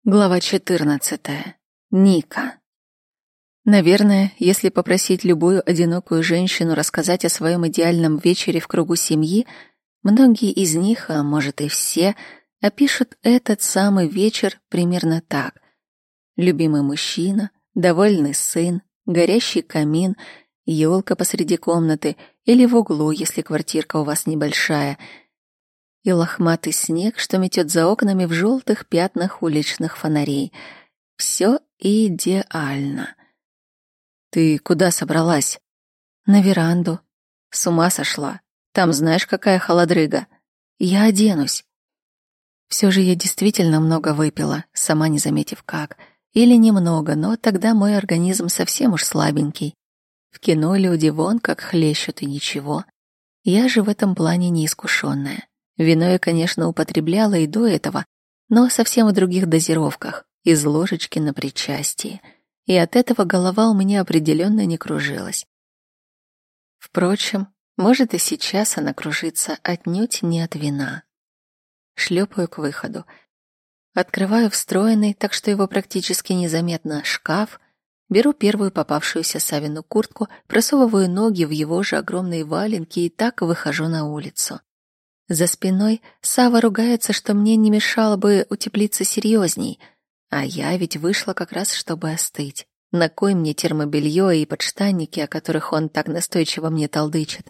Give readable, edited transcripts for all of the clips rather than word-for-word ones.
Глава 14. Ника. Наверное, если попросить любую одинокую женщину рассказать о своем идеальном вечере в кругу семьи, многие из них, а может и все, опишут этот самый вечер примерно так. Любимый мужчина, довольный сын, горящий камин, елка посреди комнаты или в углу, если квартирка у вас небольшая — и лохматый снег, что метет за окнами в желтых пятнах уличных фонарей. Все идеально. Ты куда собралась? На веранду. С ума сошла. Там знаешь, какая холодрыга. Я оденусь. Все же я действительно много выпила, сама не заметив как. Или немного, но тогда мой организм совсем уж слабенький. В кино люди вон как хлещут и ничего. Я же в этом плане неискушенная. Вино я, конечно, употребляла и до этого, но совсем в других дозировках, из ложечки на причастие. И от этого голова у меня определенно не кружилась. Впрочем, может и сейчас она кружится отнюдь не от вина. Шлепаю к выходу. Открываю встроенный, так что его практически незаметно, шкаф, беру первую попавшуюся Савину куртку, просовываю ноги в его же огромные валенки и так выхожу на улицу. За спиной Сава ругается, что мне не мешало бы утеплиться серьезней, а я ведь вышла как раз, чтобы остыть. На кой мне термобелье и подштанники, о которых он так настойчиво мне толдычит?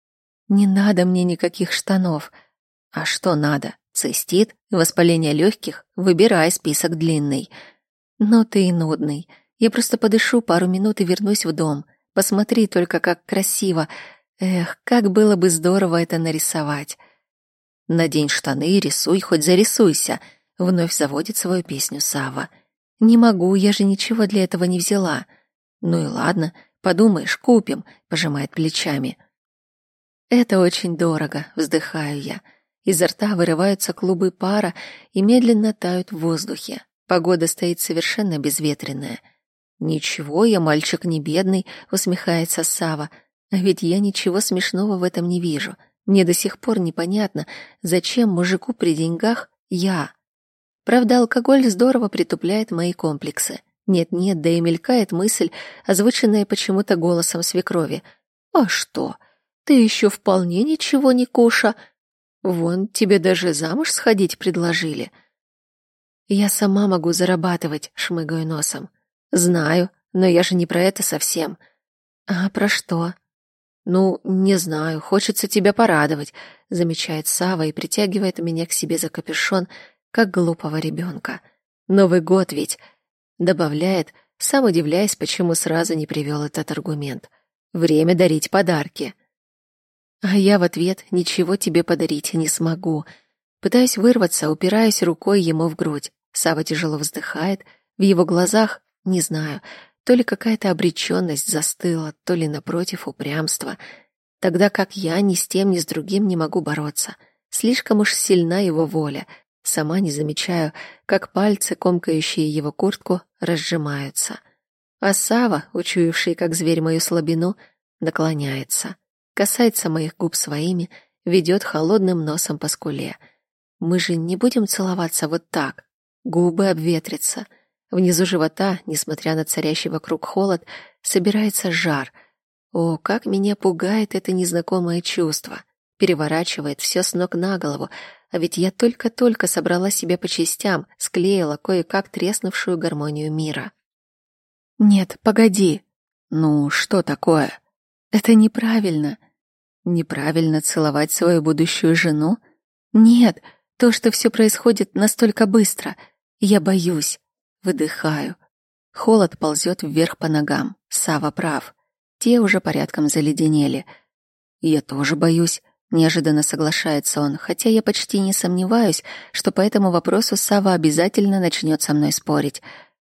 Не надо мне никаких штанов. А что надо? Цистит? Воспаление легких? Выбирай, список длинный. Ну ты и нудный. Я просто подышу пару минут и вернусь в дом. Посмотри только, как красиво. Эх, как было бы здорово это нарисовать. «Надень штаны и рисуй, хоть зарисуйся», — вновь заводит свою песню Сава. «Не могу, я же ничего для этого не взяла». «Ну и ладно, подумаешь, купим», — пожимает плечами. «Это очень дорого», — вздыхаю я. Изо рта вырываются клубы пара и медленно тают в воздухе. Погода стоит совершенно безветренная. «Ничего, я мальчик не бедный», — усмехается Сава. «А ведь я ничего смешного в этом не вижу». Мне до сих пор непонятно, зачем мужику при деньгах я. Правда, алкоголь здорово притупляет мои комплексы. Нет-нет, да и мелькает мысль, озвученная почему-то голосом свекрови. «А что? Ты еще вполне ничего не куша. Вон, тебе даже замуж сходить предложили». «Я сама могу зарабатывать», — шмыгаю носом. «Знаю, но я же не про это совсем». «А про что?» «Ну, не знаю, хочется тебя порадовать», — замечает Сава и притягивает меня к себе за капюшон, как глупого ребенка. «Новый год ведь», — добавляет, сам удивляясь, почему сразу не привел этот аргумент. «Время дарить подарки». А я в ответ ничего тебе подарить не смогу. Пытаюсь вырваться, упираюсь рукой ему в грудь. Сава тяжело вздыхает, в его глазах, не знаю, то ли какая-то обреченность застыла, то ли, напротив, упрямство. Тогда как я ни с тем, ни с другим не могу бороться. Слишком уж сильна его воля. Сама не замечаю, как пальцы, комкающие его куртку, разжимаются. А Сава, учуявший, как зверь, мою слабину, наклоняется. Касается моих губ своими, ведет холодным носом по скуле. Мы же не будем целоваться вот так. Губы обветрятся. Внизу живота, несмотря на царящий вокруг холод, собирается жар. О, как меня пугает это незнакомое чувство. Переворачивает все с ног на голову, а ведь я только-только собрала себя по частям, склеила кое-как треснувшую гармонию мира. «Нет, погоди». «Ну, что такое?» «Это неправильно». «Неправильно целовать свою будущую жену?» «Нет, то, что все происходит настолько быстро. Я боюсь». Выдыхаю. Холод ползет вверх по ногам. Сава прав. Те уже порядком заледенели. Я тоже боюсь. Неожиданно соглашается он, хотя я почти не сомневаюсь, что по этому вопросу Сава обязательно начнет со мной спорить.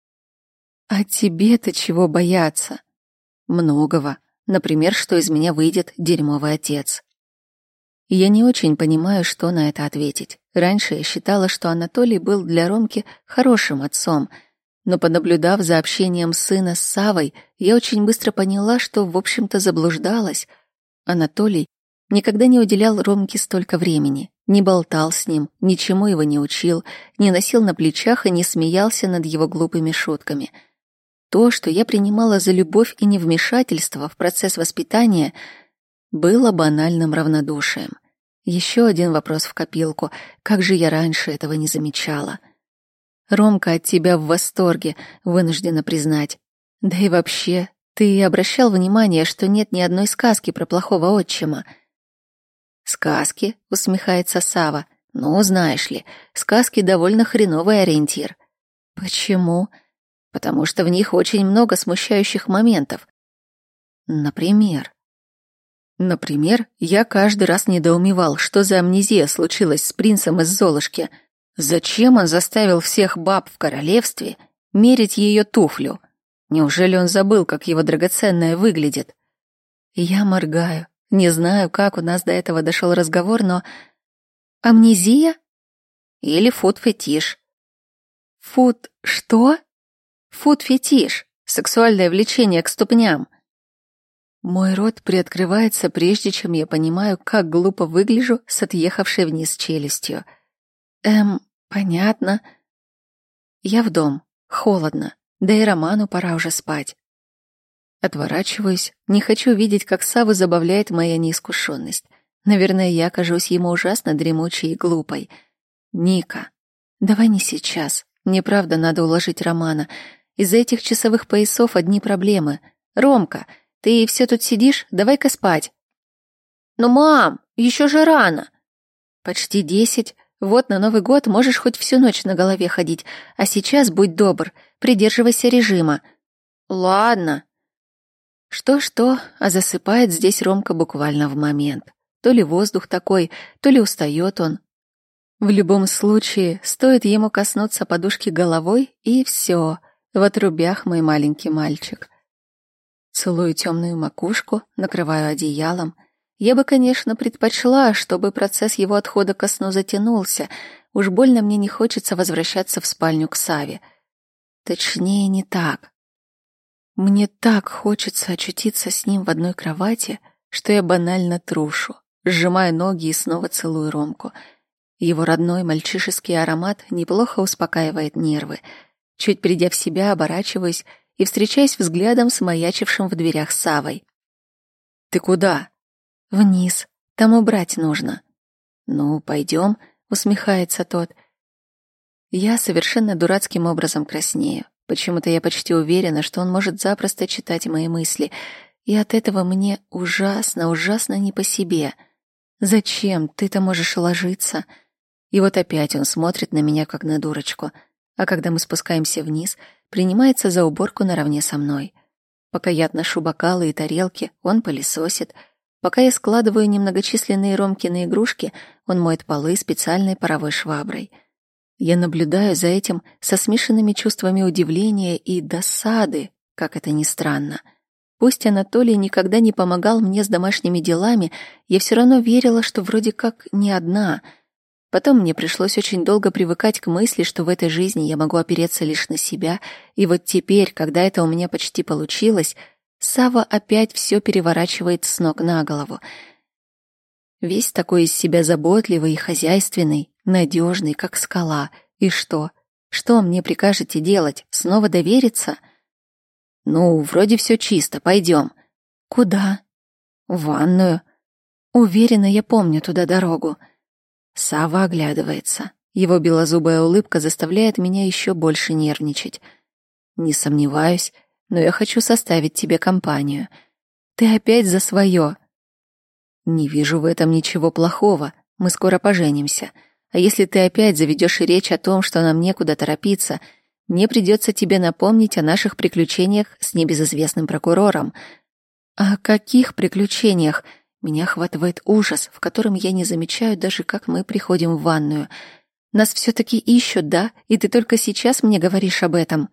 А тебе-то чего бояться? Многого. Например, что из меня выйдет дерьмовый отец. Я не очень понимаю, что на это ответить. Раньше я считала, что Анатолий был для Ромки хорошим отцом, но, понаблюдав за общением сына с Савой, я очень быстро поняла, что, в общем-то, заблуждалась. Анатолий никогда не уделял Ромке столько времени, не болтал с ним, ничему его не учил, не носил на плечах и не смеялся над его глупыми шутками. То, что я принимала за любовь и невмешательство в процесс воспитания, было банальным равнодушием. Еще один вопрос в копилку. Как же я раньше этого не замечала? Ромка от тебя в восторге, вынуждена признать. Да и вообще, ты обращал внимание, что нет ни одной сказки про плохого отчима? Сказки, усмехается Сава. Ну, знаешь ли, сказки довольно хреновый ориентир. Почему? Потому что в них очень много смущающих моментов. Например, я каждый раз недоумевал, что за амнезия случилась с принцем из Золушки. Зачем он заставил всех баб в королевстве мерить ее туфлю? Неужели он забыл, как его драгоценное выглядит? Я моргаю. Не знаю, как у нас до этого дошел разговор, но... Амнезия? Или фуд-фетиш? Фуд... что? Фуд-фетиш. Сексуальное влечение к ступням. Мой рот приоткрывается, прежде чем я понимаю, как глупо выгляжу с отъехавшей вниз челюстью. Понятно. Я в дом. Холодно. Да и Роману пора уже спать. Отворачиваюсь. Не хочу видеть, как Саву забавляет моя неискушенность. Наверное, я кажусь ему ужасно дремучей и глупой. Ника, давай не сейчас. Мне правда надо уложить Романа. Из-за этих часовых поясов одни проблемы. Ромка, ты все тут сидишь? Давай-ка спать. Ну, мам, еще же рано. Почти 10. Вот на Новый год можешь хоть всю ночь на голове ходить. А сейчас будь добр, придерживайся режима. Ладно. Что-что, а засыпает здесь Ромка буквально в момент. То ли воздух такой, то ли устает он. В любом случае, стоит ему коснуться подушки головой, и все, в отрубях мой маленький мальчик. Целую темную макушку, накрываю одеялом. Я бы, конечно, предпочла, чтобы процесс его отхода ко сну затянулся. Уж больно мне не хочется возвращаться в спальню к Саве. Точнее, не так. Мне так хочется очутиться с ним в одной кровати, что я банально трушу, сжимаю ноги и снова целую Ромку. Его родной мальчишеский аромат неплохо успокаивает нервы. Чуть придя в себя, оборачиваюсь и встречаюсь взглядом с маячившим в дверях Савой. «Ты куда?» «Вниз. Там убрать нужно». «Ну, пойдем», — усмехается тот. Я совершенно дурацким образом краснею. Почему-то я почти уверена, что он может запросто читать мои мысли, и от этого мне ужасно, ужасно не по себе. «Зачем? Ты-то можешь ложиться». И вот опять он смотрит на меня, как на дурочку. А когда мы спускаемся вниз, принимается за уборку наравне со мной. Пока я отношу бокалы и тарелки, он пылесосит. Пока я складываю немногочисленные Ромкины игрушки, он моет полы специальной паровой шваброй. Я наблюдаю за этим со смешанными чувствами удивления и досады, как это ни странно. Пусть Анатолий никогда не помогал мне с домашними делами, я все равно верила, что вроде как не одна. Потом мне пришлось очень долго привыкать к мысли, что в этой жизни я могу опереться лишь на себя, и вот теперь, когда это у меня почти получилось, Сава опять все переворачивает с ног на голову. Весь такой из себя заботливый и хозяйственный, надежный, как скала. И что? Что мне прикажете делать? Снова довериться? Ну, вроде все чисто, пойдем. Куда? В ванную. Уверена, я помню туда дорогу. Сава оглядывается. Его белозубая улыбка заставляет меня еще больше нервничать. Не сомневаюсь, но я хочу составить тебе компанию. Ты опять за свое. Не вижу в этом ничего плохого. Мы скоро поженимся. А если ты опять заведешь речь о том, что нам некуда торопиться, мне придется тебе напомнить о наших приключениях с небезызвестным прокурором. О каких приключениях? Меня охватывает ужас, в котором я не замечаю даже, как мы приходим в ванную. Нас все-таки ищут, да? И ты только сейчас мне говоришь об этом.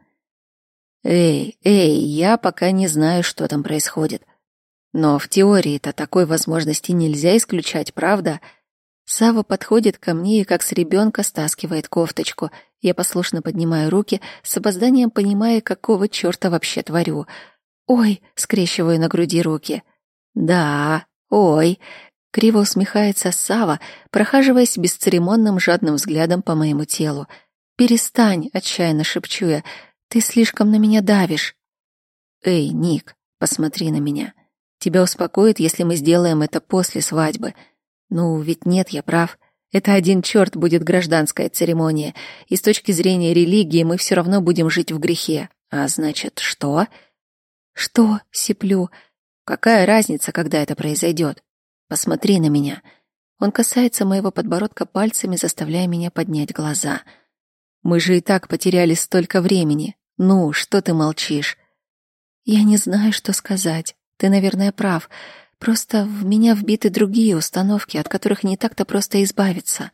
Эй, я пока не знаю, что там происходит. Но в теории-то такой возможности нельзя исключать, правда? Сава подходит ко мне и как с ребенка стаскивает кофточку. Я послушно поднимаю руки, с опозданием понимая, какого черта вообще творю. «Ой!» — скрещиваю на груди руки. «Да, ой!» Криво усмехается Сава, прохаживаясь бесцеремонным жадным взглядом по моему телу. «Перестань!» — отчаянно шепчу я. «Ты слишком на меня давишь!» «Эй, Ник, посмотри на меня. Тебя успокоит, если мы сделаем это после свадьбы. Ну, ведь нет, я прав. Это один черт будет гражданская церемония, и с точки зрения религии мы все равно будем жить в грехе. А значит, что?» «Что?» — сиплю. «Какая разница, когда это произойдет? Посмотри на меня». Он касается моего подбородка пальцами, заставляя меня поднять глаза. «Мы же и так потеряли столько времени. Ну, что ты молчишь?» «Я не знаю, что сказать. Ты, наверное, прав. Просто в меня вбиты другие установки, от которых не так-то просто избавиться».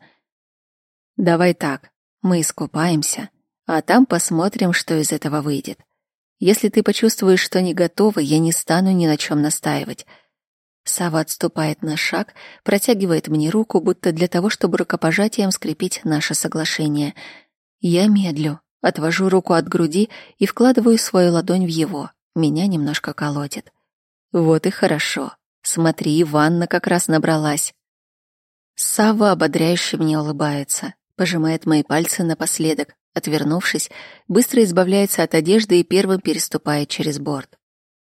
«Давай так. Мы искупаемся, а там посмотрим, что из этого выйдет. Если ты почувствуешь, что не готова, я не стану ни на чем настаивать». Сава отступает на шаг, протягивает мне руку, будто для того, чтобы рукопожатием скрепить наше соглашение. Я медлю, отвожу руку от груди и вкладываю свою ладонь в его. Меня немножко колотит. Вот и хорошо. Смотри, ванна как раз набралась. Сава ободряюще мне улыбается, пожимает мои пальцы напоследок, отвернувшись, быстро избавляется от одежды и первым переступает через борт.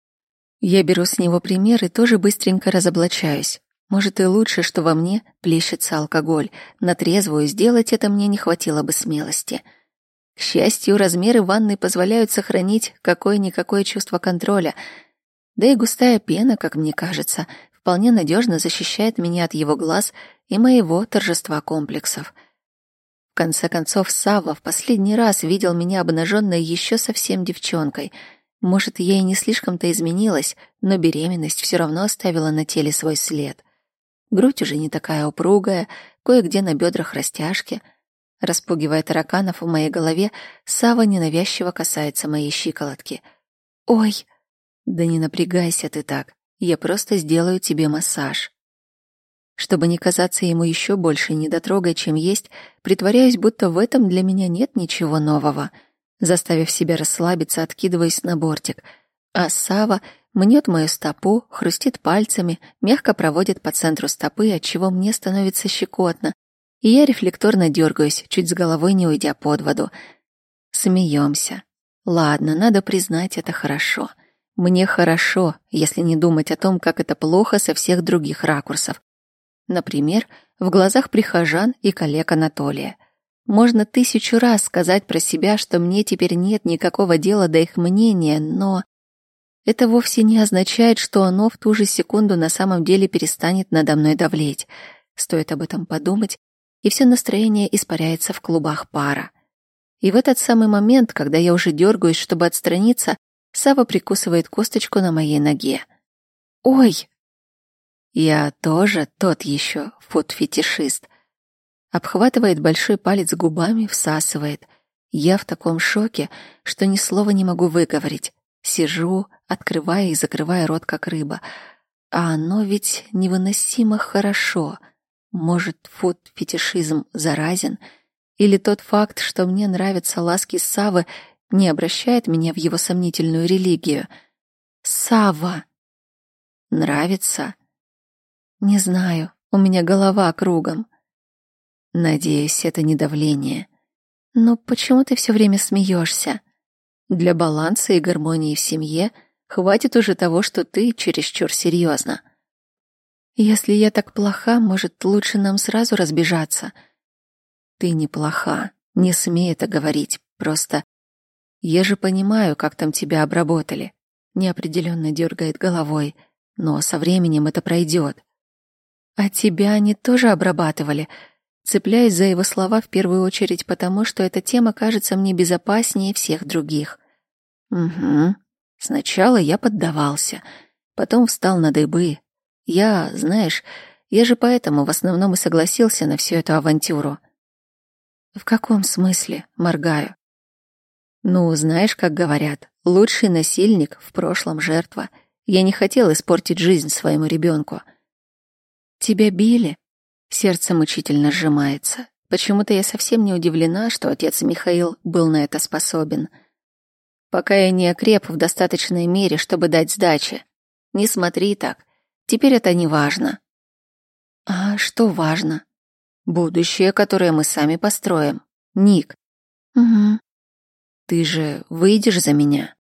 Я беру с него пример и тоже быстренько разоблачаюсь. Может, и лучше, что во мне плещется алкоголь. На трезвую сделать это мне не хватило бы смелости. К счастью, размеры ванны позволяют сохранить какое-никакое чувство контроля. Да и густая пена, как мне кажется, вполне надежно защищает меня от его глаз и моего торжества комплексов. В конце концов, Савва в последний раз видел меня обнаженной еще совсем девчонкой. Может, я и не слишком-то изменилась, но беременность все равно оставила на теле свой след. Грудь уже не такая упругая, кое-где на бедрах растяжки. Распугивая тараканов в моей голове, Сава ненавязчиво касается моей щиколотки. «Ой!» «Да не напрягайся ты так, я просто сделаю тебе массаж». Чтобы не казаться ему еще больше недотрогой, чем есть, притворяюсь, будто в этом для меня нет ничего нового. Заставив себя расслабиться, откидываюсь на бортик, а Сава мнет мою стопу, хрустит пальцами, мягко проводит по центру стопы, отчего мне становится щекотно, и я рефлекторно дергаюсь, чуть с головой не уйдя под воду. Смеемся. Ладно, надо признать, это хорошо. Мне хорошо, если не думать о том, как это плохо со всех других ракурсов. Например, в глазах прихожан и коллег Анатолия. Можно 1000 раз сказать про себя, что мне теперь нет никакого дела до их мнения, но это вовсе не означает, что оно в ту же секунду на самом деле перестанет надо мной давлеть. Стоит об этом подумать, и все настроение испаряется в клубах пара. И в этот самый момент, когда я уже дергаюсь, чтобы отстраниться, Сава прикусывает косточку на моей ноге. «Ой!» Я тоже тот еще фуд-фетишист. Обхватывает большой палец губами, всасывает. Я в таком шоке, что ни слова не могу выговорить. Сижу, открывая и закрывая рот, как рыба. А оно ведь невыносимо хорошо. Может, фуд-фетишизм заразен? Или тот факт, что мне нравятся ласки Саввы, не обращает меня в его сомнительную религию? Савва! Нравится? Не знаю, у меня голова кругом. Надеюсь, это не давление. Но почему ты все время смеешься? Для баланса и гармонии в семье хватит уже того, что ты чересчур серьезно. Если я так плоха, может, лучше нам сразу разбежаться? Ты не плоха, не смей это говорить. Просто я же понимаю, как там тебя обработали. Неопределенно дергает головой, но со временем это пройдет. А тебя они тоже обрабатывали? Цепляюсь за его слова в первую очередь потому, что эта тема кажется мне безопаснее всех других. Угу. Сначала я поддавался, потом встал на дыбы. Знаешь, я же поэтому в основном и согласился на всю эту авантюру. В каком смысле? Моргаю. Ну, знаешь, как говорят, лучший насильник в прошлом жертва. Я не хотел испортить жизнь своему ребенку. Тебя били? Сердце мучительно сжимается. Почему-то я совсем не удивлена, что отец Михаил был на это способен. Пока я не окреп в достаточной мере, чтобы дать сдачи. Не смотри так. Теперь это не важно. А что важно? Будущее, которое мы сами построим. Ник. Угу. Ты же выйдешь за меня?